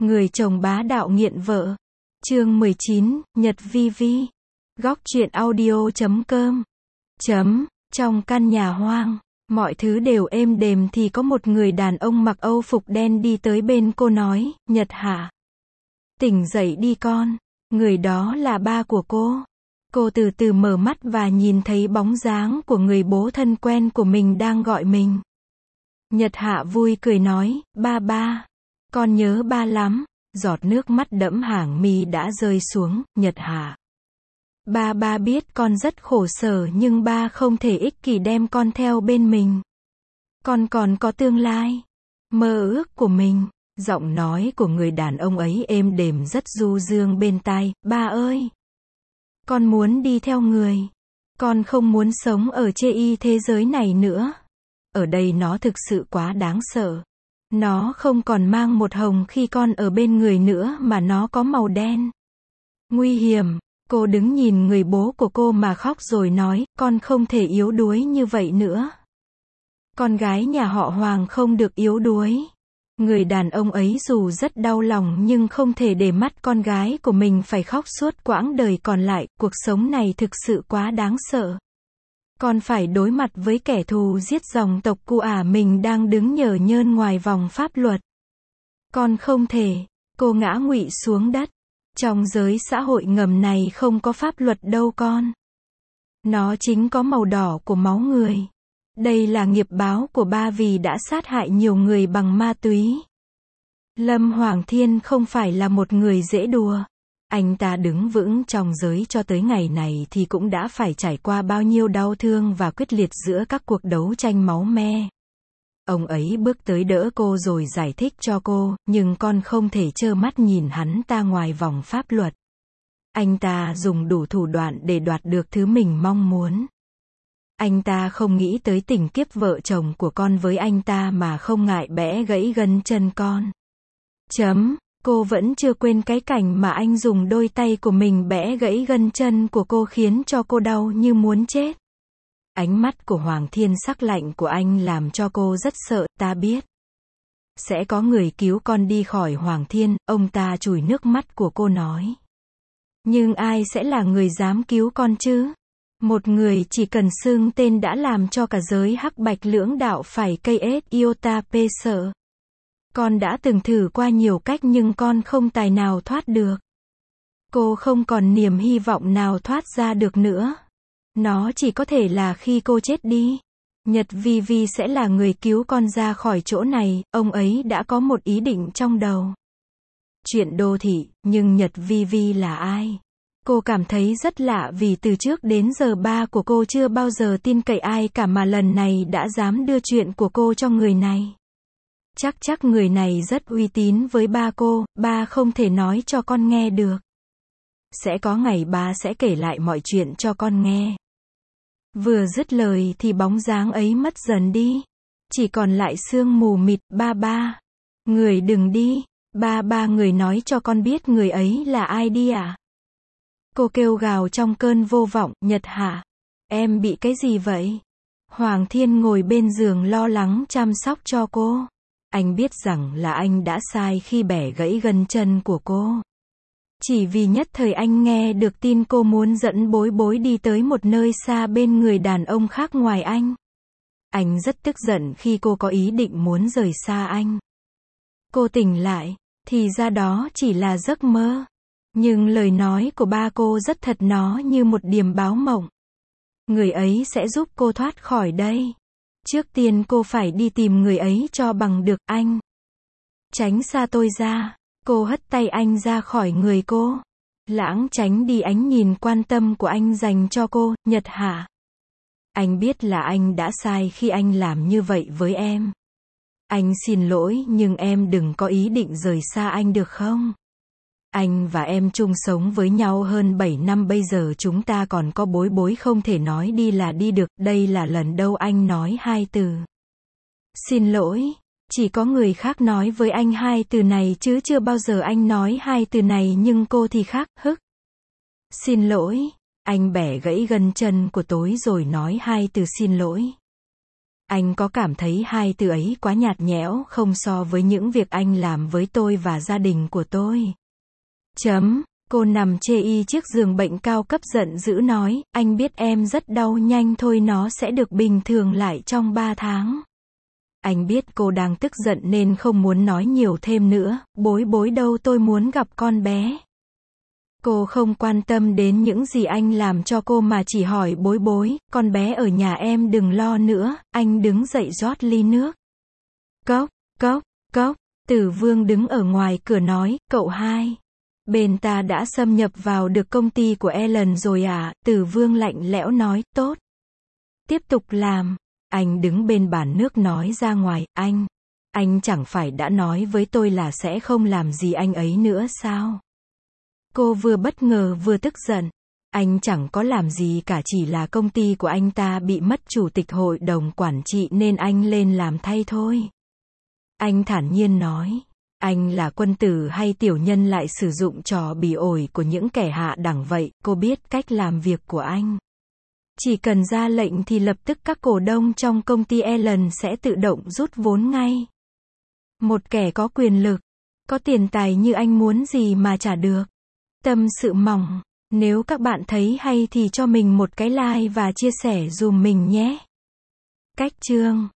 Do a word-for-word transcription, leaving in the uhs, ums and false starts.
Người chồng bá đạo nghiện vợ. Chương mười chín, Nhật vi vi. Góc truyện audio chấm com. Chấm, trong căn nhà hoang, mọi thứ đều êm đềm thì có một người đàn ông mặc âu phục đen đi tới bên cô nói, Nhật hả? Tỉnh dậy đi con. Người đó là ba của cô. Cô từ từ mở mắt và nhìn thấy bóng dáng của người bố thân quen của mình đang gọi mình. Nhật Hạ vui cười nói, ba ba. Con nhớ ba lắm. Giọt nước mắt đẫm hàng mi đã rơi xuống, Nhật Hạ. Ba ba biết con rất khổ sở nhưng ba không thể ích kỷ đem con theo bên mình. Con còn có tương lai, mơ ước của mình. Giọng nói của người đàn ông ấy êm đềm rất du dương bên tai, ba ơi. Con muốn đi theo người. Con không muốn sống ở chê y thế giới này nữa. Ở đây nó thực sự quá đáng sợ. Nó không còn mang một hồng khi con ở bên người nữa mà nó có màu đen. Nguy hiểm. Cô đứng nhìn người bố của cô mà khóc rồi nói, con không thể yếu đuối như vậy nữa. Con gái nhà họ Hoàng không được yếu đuối. Người đàn ông ấy dù rất đau lòng nhưng không thể để mắt con gái của mình phải khóc suốt quãng đời còn lại, cuộc sống này thực sự quá đáng sợ. Con phải đối mặt với kẻ thù giết dòng tộc của ả mình đang đứng nhờ nhơn ngoài vòng pháp luật. Con không thể. Cô ngã ngụy xuống đất. Trong giới xã hội ngầm này không có pháp luật đâu con. Nó chính có màu đỏ của máu người. Đây là nghiệp báo của ba vì đã sát hại nhiều người bằng ma túy. Lâm Hoàng Thiên không phải là một người dễ đùa. Anh ta đứng vững trong giới cho tới ngày này thì cũng đã phải trải qua bao nhiêu đau thương và quyết liệt giữa các cuộc đấu tranh máu me. Ông ấy bước tới đỡ cô rồi giải thích cho cô, nhưng con không thể trơ mắt nhìn hắn ta ngoài vòng pháp luật. Anh ta dùng đủ thủ đoạn để đoạt được thứ mình mong muốn. Anh ta không nghĩ tới tình kiếp vợ chồng của con với anh ta mà không ngại bẽ gãy gân chân con. Chấm, cô vẫn chưa quên cái cảnh mà anh dùng đôi tay của mình bẽ gãy gân chân của cô khiến cho cô đau như muốn chết. Ánh mắt của Hoàng Thiên sắc lạnh của anh làm cho cô rất sợ, ta biết. Sẽ có người cứu con đi khỏi Hoàng Thiên, ông ta chùi nước mắt của cô nói. Nhưng ai sẽ là người dám cứu con chứ? Một người chỉ cần xưng tên đã làm cho cả giới hắc bạch lưỡng đạo phải cây ết iota p sợ. Con đã từng thử qua nhiều cách nhưng con không tài nào thoát được. Cô không còn niềm hy vọng nào thoát ra được nữa. Nó chỉ có thể là khi cô chết đi. Nhật vi vi sẽ là người cứu con ra khỏi chỗ này, ông ấy đã có một ý định trong đầu. Chuyện đô thị, nhưng Nhật vi vi là ai? Cô cảm thấy rất lạ vì từ trước đến giờ ba của cô chưa bao giờ tin cậy ai cả mà lần này đã dám đưa chuyện của cô cho người này. Chắc chắc người này rất uy tín với ba cô, ba không thể nói cho con nghe được. Sẽ có ngày ba sẽ kể lại mọi chuyện cho con nghe. Vừa dứt lời thì bóng dáng ấy mất dần đi. Chỉ còn lại sương mù mịt, ba ba. Người đừng đi, ba ba người nói cho con biết người ấy là ai đi ạ. À? Cô kêu gào trong cơn vô vọng, Nhật Hạ. Em bị cái gì vậy? Hoàng Thiên ngồi bên giường lo lắng chăm sóc cho cô. Anh biết rằng là anh đã sai khi bẻ gãy gân chân của cô. Chỉ vì nhất thời anh nghe được tin cô muốn dẫn bối bối đi tới một nơi xa bên người đàn ông khác ngoài anh. Anh rất tức giận khi cô có ý định muốn rời xa anh. Cô tỉnh lại, thì ra đó chỉ là giấc mơ. Nhưng lời nói của ba cô rất thật, nó như một điềm báo mộng. Người ấy sẽ giúp cô thoát khỏi đây. Trước tiên cô phải đi tìm người ấy cho bằng được, anh. Tránh xa tôi ra. Cô hất tay anh ra khỏi người cô. Lãng tránh đi ánh nhìn quan tâm của anh dành cho cô, Nhật Hạ. Anh biết là anh đã sai khi anh làm như vậy với em. Anh xin lỗi nhưng em đừng có ý định rời xa anh được không? Anh và em chung sống với nhau hơn bảy năm bây giờ chúng ta còn có bối bối không thể nói đi là đi được, đây là lần đâu anh nói hai từ. Xin lỗi. Chỉ có người khác nói với anh hai từ này chứ chưa bao giờ anh nói hai từ này nhưng cô thì khác, hức. Xin lỗi. Anh bẻ gãy gân chân của tối rồi nói hai từ xin lỗi. Anh có cảm thấy hai từ ấy quá nhạt nhẽo không so với những việc anh làm với tôi và gia đình của tôi? Chấm. Cô nằm chê y chiếc giường bệnh cao cấp giận dữ nói, anh biết em rất đau, nhanh thôi nó sẽ được bình thường lại trong ba tháng. Anh biết cô đang tức giận nên không muốn nói nhiều thêm nữa, bối bối đâu, tôi muốn gặp con bé. Cô không quan tâm đến những gì anh làm cho cô mà chỉ hỏi bối bối, con bé ở nhà em đừng lo nữa. Anh đứng dậy rót ly nước. Cốc, cốc, cốc, Tử Vương đứng ở ngoài cửa nói, cậu hai. Bên ta đã xâm nhập vào được công ty của Ellen rồi à? Tử Vương lạnh lẽo nói, tốt. Tiếp tục làm. Anh đứng bên bàn nước nói ra ngoài, anh. Anh chẳng phải đã nói với tôi là sẽ không làm gì anh ấy nữa sao? Cô vừa bất ngờ vừa tức giận. Anh chẳng có làm gì cả, chỉ là công ty của anh ta bị mất chủ tịch hội đồng quản trị nên anh lên làm thay thôi. Anh thản nhiên nói. Anh là quân tử hay tiểu nhân lại sử dụng trò bỉ ổi của những kẻ hạ đẳng vậy? Cô biết cách làm việc của anh. Chỉ cần ra lệnh thì lập tức các cổ đông trong công ty Ellen sẽ tự động rút vốn ngay. Một kẻ có quyền lực, có tiền tài như anh muốn gì mà trả được. Tâm sự mỏng. Nếu các bạn thấy hay thì cho mình một cái like và chia sẻ dùm mình nhé. Cách chương